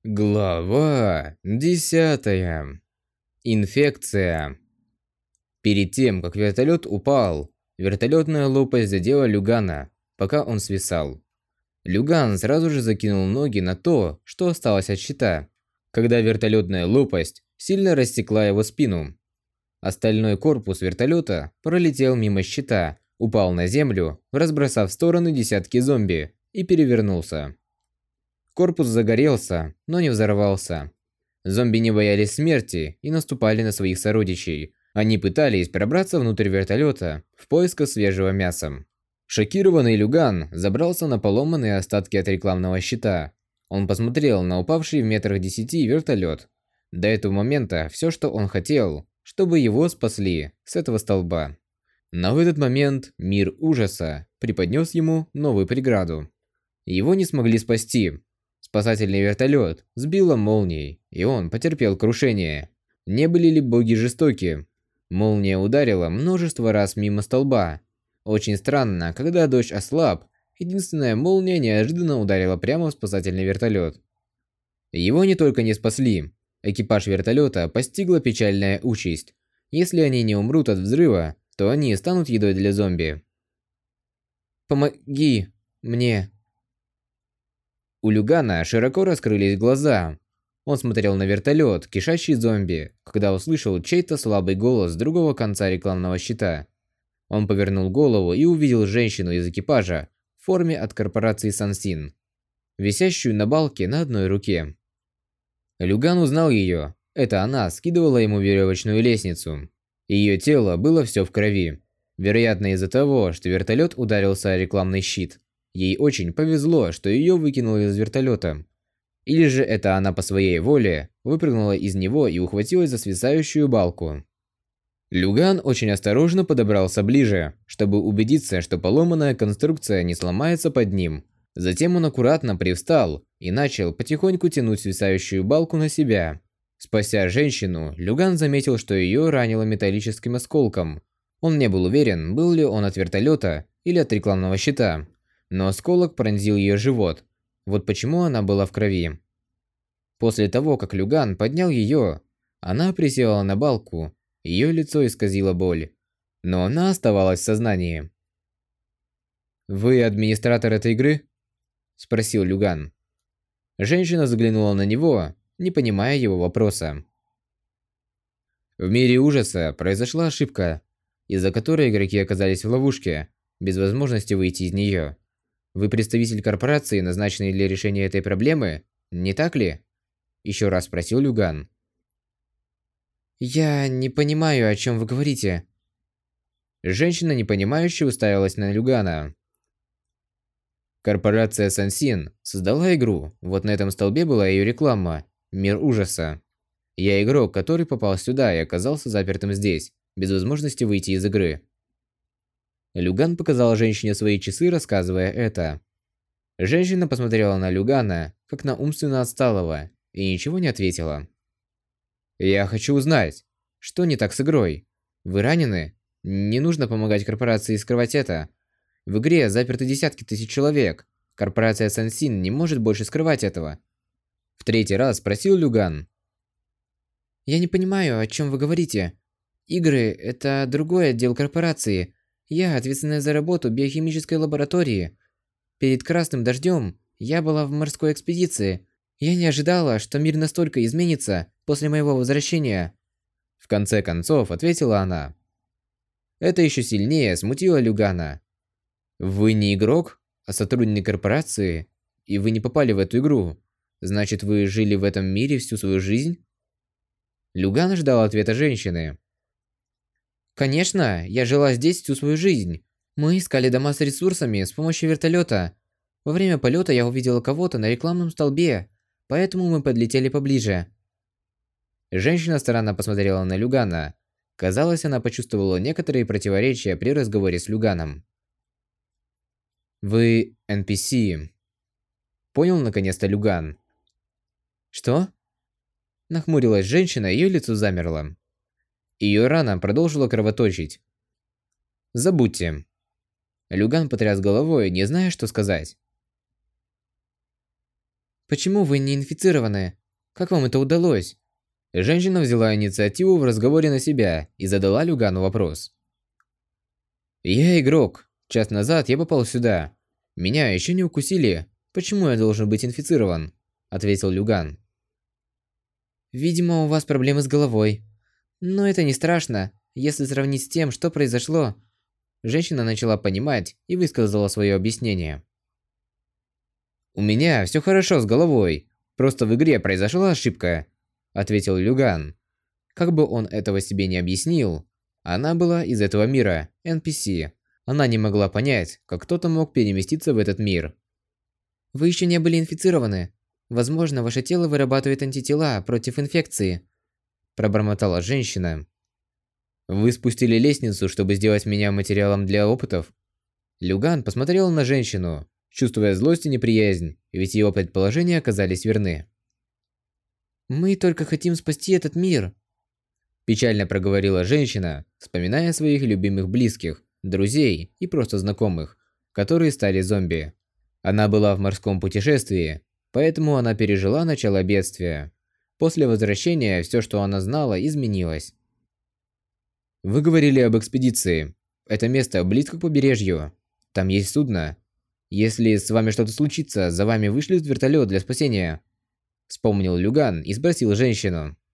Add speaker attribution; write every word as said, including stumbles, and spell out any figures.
Speaker 1: Глава десятая. Инфекция. Перед тем, как вертолет упал, вертолетная лопасть задела Люгана, пока он свисал. Люган сразу же закинул ноги на то, что осталось от щита, когда вертолетная лопасть сильно растекла его спину. Остальной корпус вертолета пролетел мимо щита, упал на землю, разбросав в стороны десятки зомби, и перевернулся. Корпус загорелся, но не взорвался. Зомби не боялись смерти и наступали на своих сородичей. Они пытались пробраться внутрь вертолета в поисках свежего мяса. Шокированный Люган забрался на поломанные остатки от рекламного щита. Он посмотрел на упавший в метрах десяти вертолет. До этого момента все, что он хотел, чтобы его спасли с этого столба. Но в этот момент мир ужаса преподнес ему новую преграду. Его не смогли спасти. Спасательный вертолет сбило молнией, и он потерпел крушение. Не были ли боги жестоки? Молния ударила множество раз мимо столба. Очень странно, когда дождь ослаб, единственная молния неожиданно ударила прямо в спасательный вертолет. Его не только не спасли, экипаж вертолета постигла печальная участь. Если они не умрут от взрыва, то они станут едой для зомби. «Помоги мне!» У Люгана широко раскрылись глаза. Он смотрел на вертолет, кишащий зомби, когда услышал чей-то слабый голос с другого конца рекламного щита. Он повернул голову и увидел женщину из экипажа в форме от корпорации Сансин, висящую на балке на одной руке. Люган узнал ее. Это она скидывала ему веревочную лестницу. Ее тело было все в крови. Вероятно, из-за того, что вертолет ударился о рекламный щит. Ей очень повезло, что ее выкинули из вертолета. Или же это она по своей воле выпрыгнула из него и ухватилась за свисающую балку. Люган очень осторожно подобрался ближе, чтобы убедиться, что поломанная конструкция не сломается под ним. Затем он аккуратно привстал и начал потихоньку тянуть свисающую балку на себя. Спася женщину, Люган заметил, что ее ранило металлическим осколком. Он не был уверен, был ли он от вертолета или от рекламного щита. Но осколок пронзил ее живот. Вот почему она была в крови. После того, как Люган поднял ее, она присела на балку, ее лицо исказило боль. Но она оставалась в сознании. «Вы администратор этой игры?» – спросил Люган. Женщина заглянула на него, не понимая его вопроса. В мире ужаса произошла ошибка, из-за которой игроки оказались в ловушке, без возможности выйти из нее. Вы представитель корпорации, назначенный для решения этой проблемы, не так ли? Еще раз спросил Люган. Я не понимаю, о чем вы говорите. Женщина, непонимающе, уставилась на Люгана. Корпорация Сансин создала игру. Вот на этом столбе была ее реклама. Мир ужаса. Я игрок, который попал сюда и оказался запертым здесь, без возможности выйти из игры. Люган показал женщине свои часы, рассказывая это. Женщина посмотрела на Люгана, как на умственно отсталого, и ничего не ответила. «Я хочу узнать, что не так с игрой? Вы ранены? Не нужно помогать корпорации скрывать это. В игре заперты десятки тысяч человек. Корпорация Сансин не может больше скрывать этого». В третий раз спросил Люган. «Я не понимаю, о чем вы говорите. Игры – это другой отдел корпорации. Я ответственная за работу биохимической лаборатории. Перед красным дождем я была в морской экспедиции. Я не ожидала, что мир настолько изменится после моего возвращения. В конце концов, ответила она. Это еще сильнее смутило Люгана. Вы не игрок, а сотрудник корпорации, и вы не попали в эту игру. Значит, вы жили в этом мире всю свою жизнь? Люган ждал ответа женщины. Конечно, я жила здесь всю свою жизнь. Мы искали дома с ресурсами с помощью вертолета. Во время полета я увидела кого-то на рекламном столбе, поэтому мы подлетели поближе. Женщина странно посмотрела на Люгана. Казалось, она почувствовала некоторые противоречия при разговоре с Люганом. Вы эн пи си. Понял наконец-то Люган. Что? Нахмурилась женщина, ее лицо замерло. Ее рана продолжила кровоточить. Забудьте. Люган потряс головой, не зная, что сказать.
Speaker 2: Почему вы не инфицированы? Как вам это удалось?
Speaker 1: Женщина взяла инициативу в разговоре на себя и задала Люгану вопрос. «Я игрок. Час назад я попал сюда. Меня еще не укусили. Почему я должен быть инфицирован?» – ответил Люган.
Speaker 2: Видимо, у вас проблемы с головой. Но это не страшно, если сравнить с тем, что произошло.
Speaker 1: Женщина начала понимать и высказала свое объяснение. «У меня все хорошо с головой. Просто в игре произошла ошибка», – ответил Люган. Как бы он этого себе не объяснил, она была из этого мира, эн пи си. Она не могла понять, как кто-то мог переместиться в этот мир.
Speaker 2: Вы еще не были инфицированы. Возможно, ваше тело вырабатывает антитела против инфекции.
Speaker 1: Пробормотала женщина. Вы спустили лестницу, чтобы сделать меня материалом для опытов? Люган посмотрел на женщину, чувствуя злость и неприязнь, ведь его предположения оказались верны.
Speaker 2: Мы только хотим спасти этот мир.
Speaker 1: Печально проговорила женщина, вспоминая своих любимых близких, друзей и просто знакомых, которые стали зомби. Она была в морском путешествии, поэтому она пережила начало бедствия. После возвращения все, что она знала, изменилось. Вы говорили об экспедиции. Это место близко к побережью. Там есть судно. Если с вами что-то случится, за вами вышлют вертолет для спасения. Вспомнил Люган и спросил женщину.